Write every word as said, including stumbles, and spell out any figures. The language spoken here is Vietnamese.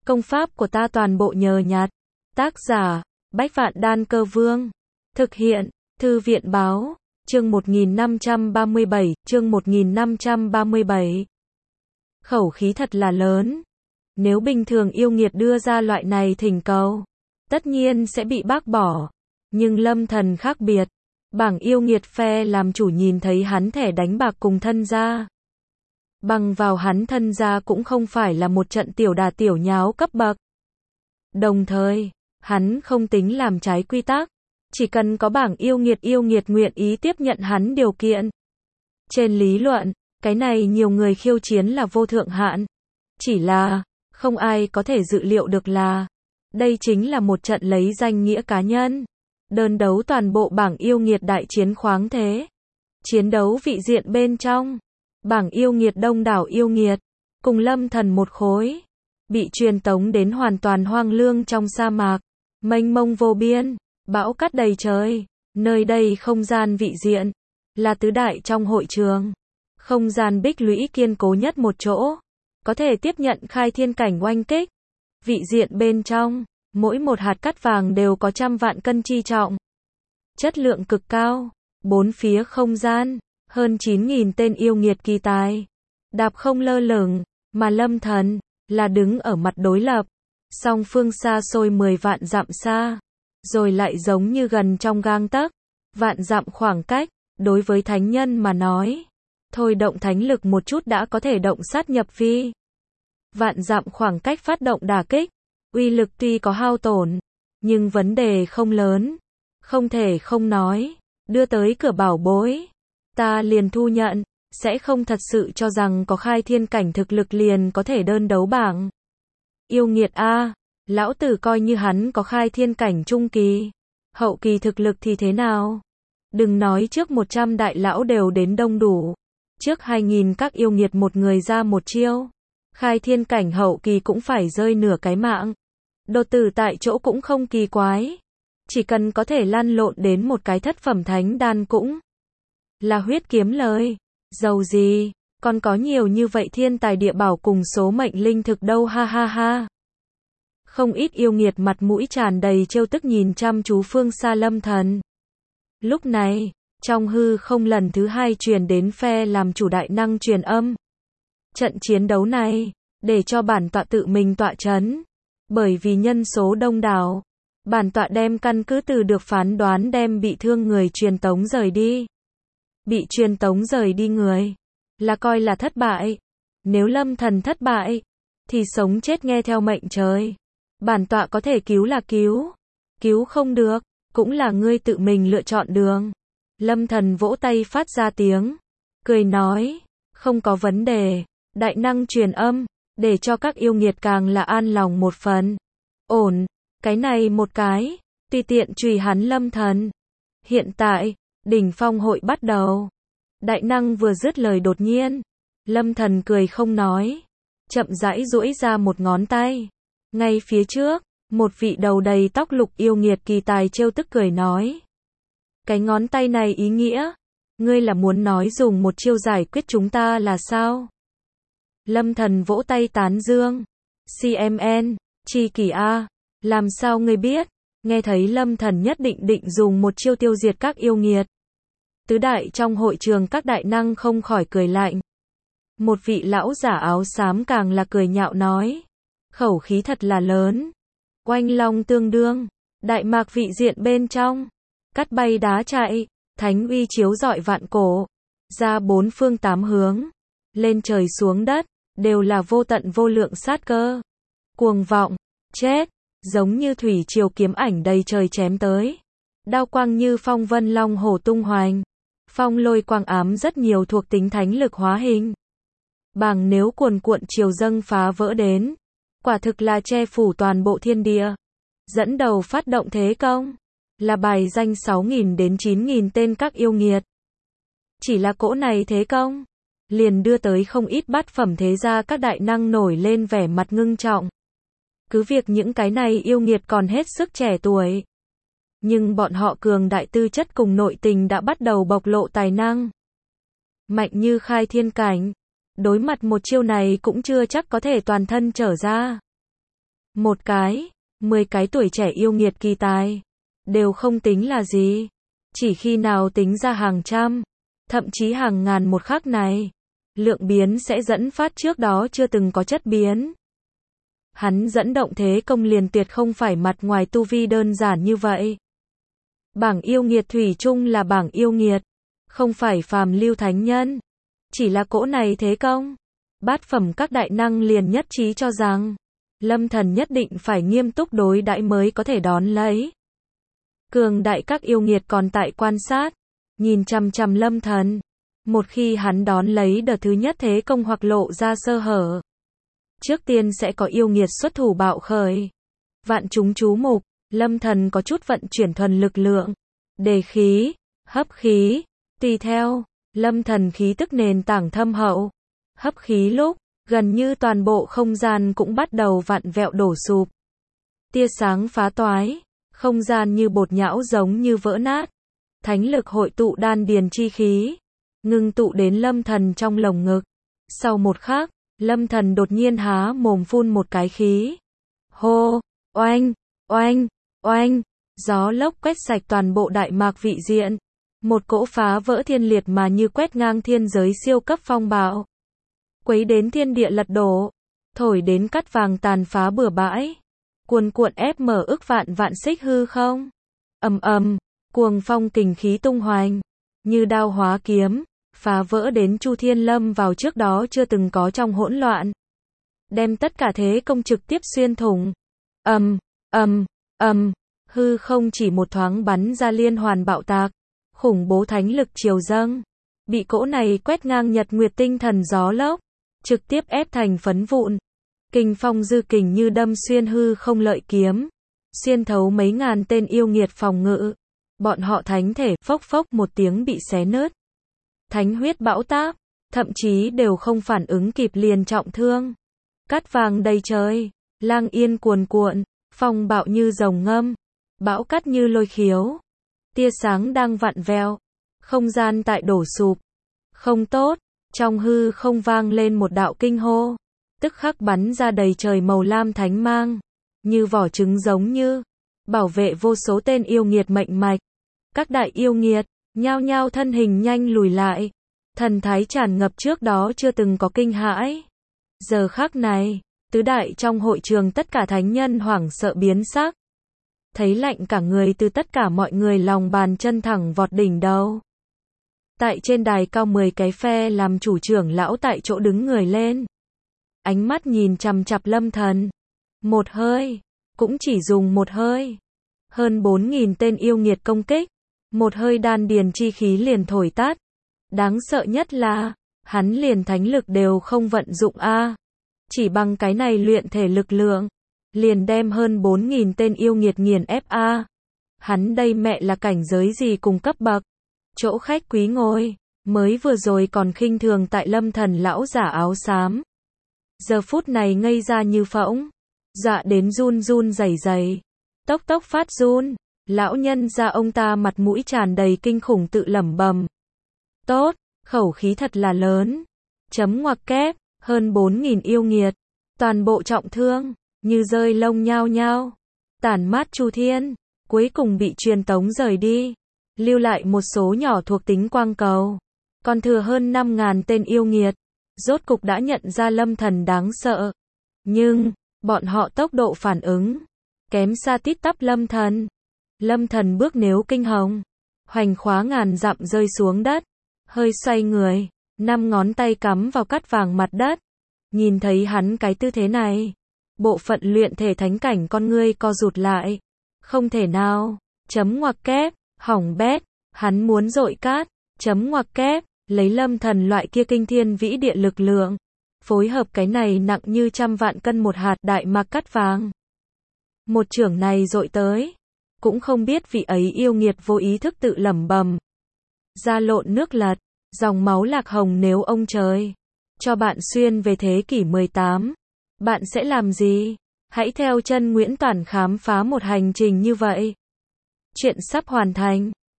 Công pháp của ta toàn bộ nhờ nhặt. Tác giả, Bách Vạn Đan Cơ Vương. Thực hiện, Thư viện Báo. Chương một nghìn năm trăm ba mươi bảy, chương một nghìn năm trăm ba mươi bảy. Khẩu khí thật là lớn. Nếu bình thường yêu nghiệt đưa ra loại này thỉnh cầu, tất nhiên sẽ bị bác bỏ. Nhưng Lâm Thần khác biệt. Bảng yêu nghiệt phe làm chủ nhìn thấy hắn thẻ đánh bạc cùng thân gia. Bằng vào hắn thân gia cũng không phải là một trận tiểu đà tiểu nháo cấp bậc. Đồng thời, hắn không tính làm trái quy tắc. Chỉ cần có bảng yêu nghiệt yêu nghiệt nguyện ý tiếp nhận hắn điều kiện. Trên lý luận, cái này nhiều người khiêu chiến là vô thượng hạn. Chỉ là, không ai có thể dự liệu được là, đây chính là một trận lấy danh nghĩa cá nhân. Đơn đấu toàn bộ bảng yêu nghiệt đại chiến khoáng thế. Chiến đấu vị diện bên trong. Bảng yêu nghiệt đông đảo yêu nghiệt. Cùng Lâm Thần một khối. Bị truyền tống đến hoàn toàn hoang lương trong sa mạc. Mênh mông vô biên. Bão cát đầy trời. Nơi đây không gian vị diện. Là tứ đại trong hội trường. Không gian bích lũy kiên cố nhất một chỗ. Có thể tiếp nhận khai thiên cảnh oanh kích. Vị diện bên trong. Mỗi một hạt cát vàng đều có trăm vạn cân chi trọng. Chất lượng cực cao. Bốn phía không gian. Hơn chín nghìn tên yêu nghiệt kỳ tài. Đạp không lơ lửng. Mà Lâm Thần. Là đứng ở mặt đối lập. Song phương xa xôi mười vạn dặm xa. Rồi lại giống như gần trong gang tấc. Vạn dặm khoảng cách. Đối với thánh nhân mà nói. Thôi động thánh lực một chút đã có thể động sát nhập phi. Vạn dặm khoảng cách phát động đả kích. Uy lực tuy có hao tổn, nhưng vấn đề không lớn. Không thể không nói, đưa tới cửa bảo bối. Ta liền thu nhận, sẽ không thật sự cho rằng có khai thiên cảnh thực lực liền có thể đơn đấu bảng. Yêu nghiệt a, lão tử coi như hắn có khai thiên cảnh trung kỳ. Hậu kỳ thực lực thì thế nào? Đừng nói trước một trăm đại lão đều đến đông đủ. Trước hai nghìn các yêu nghiệt một người ra một chiêu. Khai thiên cảnh hậu kỳ cũng phải rơi nửa cái mạng. Đột tử tại chỗ cũng không kỳ quái. Chỉ cần có thể lăn lộn đến một cái thất phẩm thánh đan cũng là huyết kiếm lời. Giàu gì, còn có nhiều như vậy thiên tài địa bảo cùng số mệnh linh thực đâu ha ha ha. Không ít yêu nghiệt mặt mũi tràn đầy trêu tức nhìn chăm chú phương xa Lâm Thần. Lúc này, trong hư không lần thứ hai truyền đến phe làm chủ đại năng truyền âm. Trận chiến đấu này, để cho bản tọa tự mình tọa chấn. Bởi vì nhân số đông đảo, bản tọa đem căn cứ từ được phán đoán đem bị thương người truyền tống rời đi. Bị truyền tống rời đi người, là coi là thất bại. Nếu Lâm Thần thất bại, thì sống chết nghe theo mệnh trời. Bản tọa có thể cứu là cứu, cứu không được, cũng là ngươi tự mình lựa chọn đường. Lâm Thần vỗ tay phát ra tiếng, cười nói, không có vấn đề. Đại năng truyền âm, để cho các yêu nghiệt càng là an lòng một phần. Ổn, cái này một cái, tùy tiện trùy hắn Lâm Thần. Hiện tại, đỉnh phong hội bắt đầu. Đại năng vừa dứt lời đột nhiên, Lâm Thần cười không nói, chậm rãi duỗi ra một ngón tay. Ngay phía trước, một vị đầu đầy tóc lục yêu nghiệt kỳ tài trêu tức cười nói. Cái ngón tay này ý nghĩa, ngươi là muốn nói dùng một chiêu giải quyết chúng ta là sao? Lâm Thần vỗ tay tán dương. xê em en, chi kỷ a, làm sao ngươi biết? Nghe thấy Lâm Thần nhất định định dùng một chiêu tiêu diệt các yêu nghiệt. Tứ đại trong hội trường các đại năng không khỏi cười lạnh. Một vị lão giả áo xám càng là cười nhạo nói. Khẩu khí thật là lớn. Oanh long tương đương. Đại mạc vị diện bên trong. Cắt bay đá chạy. Thánh uy chiếu rọi vạn cổ. Ra bốn phương tám hướng. Lên trời xuống đất. Đều là vô tận vô lượng sát cơ. Cuồng vọng. Chết. Giống như thủy triều kiếm ảnh đầy trời chém tới. Đao quang như phong vân long hổ tung hoành. Phong lôi quang ám rất nhiều thuộc tính thánh lực hóa hình. Bàng nếu cuồn cuộn triều dâng phá vỡ đến. Quả thực là che phủ toàn bộ thiên địa. Dẫn đầu phát động thế công. Là bài danh sáu nghìn đến chín nghìn tên các yêu nghiệt. Chỉ là cỗ này thế công. Liền đưa tới không ít bát phẩm thế gia các đại năng nổi lên vẻ mặt ngưng trọng. Cứ việc những cái này yêu nghiệt còn hết sức trẻ tuổi. Nhưng bọn họ cường đại tư chất cùng nội tình đã bắt đầu bộc lộ tài năng. Mạnh như khai thiên cảnh. Đối mặt một chiêu này cũng chưa chắc có thể toàn thân trở ra. Một cái, mười cái tuổi trẻ yêu nghiệt kỳ tài, đều không tính là gì. Chỉ khi nào tính ra hàng trăm, thậm chí hàng ngàn một khắc này, lượng biến sẽ dẫn phát trước đó chưa từng có chất biến. Hắn dẫn động thế công liền tuyệt không phải mặt ngoài tu vi đơn giản như vậy. Bảng yêu nghiệt thủy chung là bảng yêu nghiệt, không phải phàm lưu thánh nhân. Chỉ là cỗ này thế công, bát phẩm các đại năng liền nhất trí cho rằng, Lâm Thần nhất định phải nghiêm túc đối đãi mới có thể đón lấy. Cường đại các yêu nghiệt còn tại quan sát, nhìn chằm chằm Lâm Thần. Một khi hắn đón lấy đợt thứ nhất thế công hoặc lộ ra sơ hở, trước tiên sẽ có yêu nghiệt xuất thủ bạo khởi. Vạn chúng chú mục, Lâm Thần có chút vận chuyển thuần lực lượng, đề khí, hấp khí, tùy theo, Lâm Thần khí tức nền tảng thâm hậu. Hấp khí lúc, gần như toàn bộ không gian cũng bắt đầu vặn vẹo đổ sụp. Tia sáng phá toái, không gian như bột nhão giống như vỡ nát. Thánh lực hội tụ đan điền chi khí, ngưng tụ đến Lâm Thần trong lồng ngực. Sau một khắc, Lâm Thần đột nhiên há mồm phun một cái khí. Hô, oanh, oanh, oanh, gió lốc quét sạch toàn bộ đại mạc vị diện. Một cỗ phá vỡ thiên liệt mà như quét ngang thiên giới siêu cấp phong bạo. Quấy đến thiên địa lật đổ, thổi đến cát vàng tàn phá bừa bãi. Cuồn cuộn ép mở ức vạn vạn xích hư không. Ầm ầm, cuồng phong kình khí tung hoành, như đao hóa kiếm, phá vỡ đến Chu Thiên lâm vào trước đó chưa từng có trong hỗn loạn. Đem tất cả thế công trực tiếp xuyên thủng. Ầm, ầm, ầm, hư không chỉ một thoáng bắn ra liên hoàn bạo tạc, khủng bố thánh lực triều dâng, bị cỗ này quét ngang nhật nguyệt tinh thần gió lốc, trực tiếp ép thành phấn vụn. Kình phong dư kình như đâm xuyên hư không lợi kiếm, xuyên thấu mấy ngàn tên yêu nghiệt phòng ngự. Bọn họ thánh thể phốc phốc một tiếng bị xé nứt. Thánh huyết bão táp, thậm chí đều không phản ứng kịp liền trọng thương. Cát vàng đầy trời, lang yên cuồn cuộn, phong bạo như rồng ngâm, bão cát như lôi khiếu. Tia sáng đang vặn vẹo, không gian tại đổ sụp. Không tốt, trong hư không vang lên một đạo kinh hô, tức khắc bắn ra đầy trời màu lam thánh mang, như vỏ trứng giống như, bảo vệ vô số tên yêu nghiệt mệnh mạch. Các đại yêu nghiệt, nhao nhao thân hình nhanh lùi lại, thần thái tràn ngập trước đó chưa từng có kinh hãi. Giờ khắc này, tứ đại trong hội trường tất cả thánh nhân hoảng sợ biến sắc. Thấy lạnh cả người từ tất cả mọi người lòng bàn chân thẳng vọt đỉnh đầu. Tại trên đài cao mười cái phe làm chủ trưởng lão tại chỗ đứng người lên. Ánh mắt nhìn chằm chằm Lâm Thần. Một hơi, cũng chỉ dùng một hơi. Hơn bốn nghìn tên yêu nghiệt công kích. Một hơi đan điền chi khí liền thổi tát. Đáng sợ nhất là, hắn liền thánh lực đều không vận dụng a. Chỉ bằng cái này luyện thể lực lượng, liền đem hơn bốn nghìn tên yêu nghiệt nghiền ép a. Hắn đây mẹ là cảnh giới gì cùng cấp bậc. Chỗ khách quý ngồi, mới vừa rồi còn khinh thường tại Lâm Thần lão giả áo xám. Giờ phút này ngây ra như phỗng, dọa đến run run rẩy rẩy, tốc tốc phát run. Lão nhân gia ông ta mặt mũi tràn đầy kinh khủng tự lẩm bẩm. Tốt, khẩu khí thật là lớn. Chấm ngoặc kép, hơn bốn nghìn yêu nghiệt, toàn bộ trọng thương, như rơi lông nhao nhao. Tản mát Chu Thiên, cuối cùng bị truyền tống rời đi, lưu lại một số nhỏ thuộc tính quang cầu. Còn thừa hơn năm ngàn tên yêu nghiệt, rốt cục đã nhận ra Lâm Thần đáng sợ. Nhưng, bọn họ tốc độ phản ứng, kém xa tít tắp Lâm Thần. Lâm Thần bước nếu kinh hồng, hoành khóa ngàn dặm rơi xuống đất, hơi xoay người, năm ngón tay cắm vào cát vàng mặt đất. Nhìn thấy hắn cái tư thế này, bộ phận luyện thể thánh cảnh con ngươi co rụt lại. Không thể nào, chấm ngoặc kép, hỏng bét, hắn muốn dội cát, chấm ngoặc kép, lấy Lâm Thần loại kia kinh thiên vĩ địa lực lượng, phối hợp cái này nặng như trăm vạn cân một hạt đại mạc cát vàng. Một chưởng này dội tới, cũng không biết vị ấy yêu nghiệt vô ý thức tự lẩm bẩm. Da lộn nước lật, dòng máu lạc hồng nếu ông trời cho bạn xuyên về thế kỷ mười tám, bạn sẽ làm gì? Hãy theo chân Nguyễn Toản khám phá một hành trình như vậy. Chuyện sắp hoàn thành.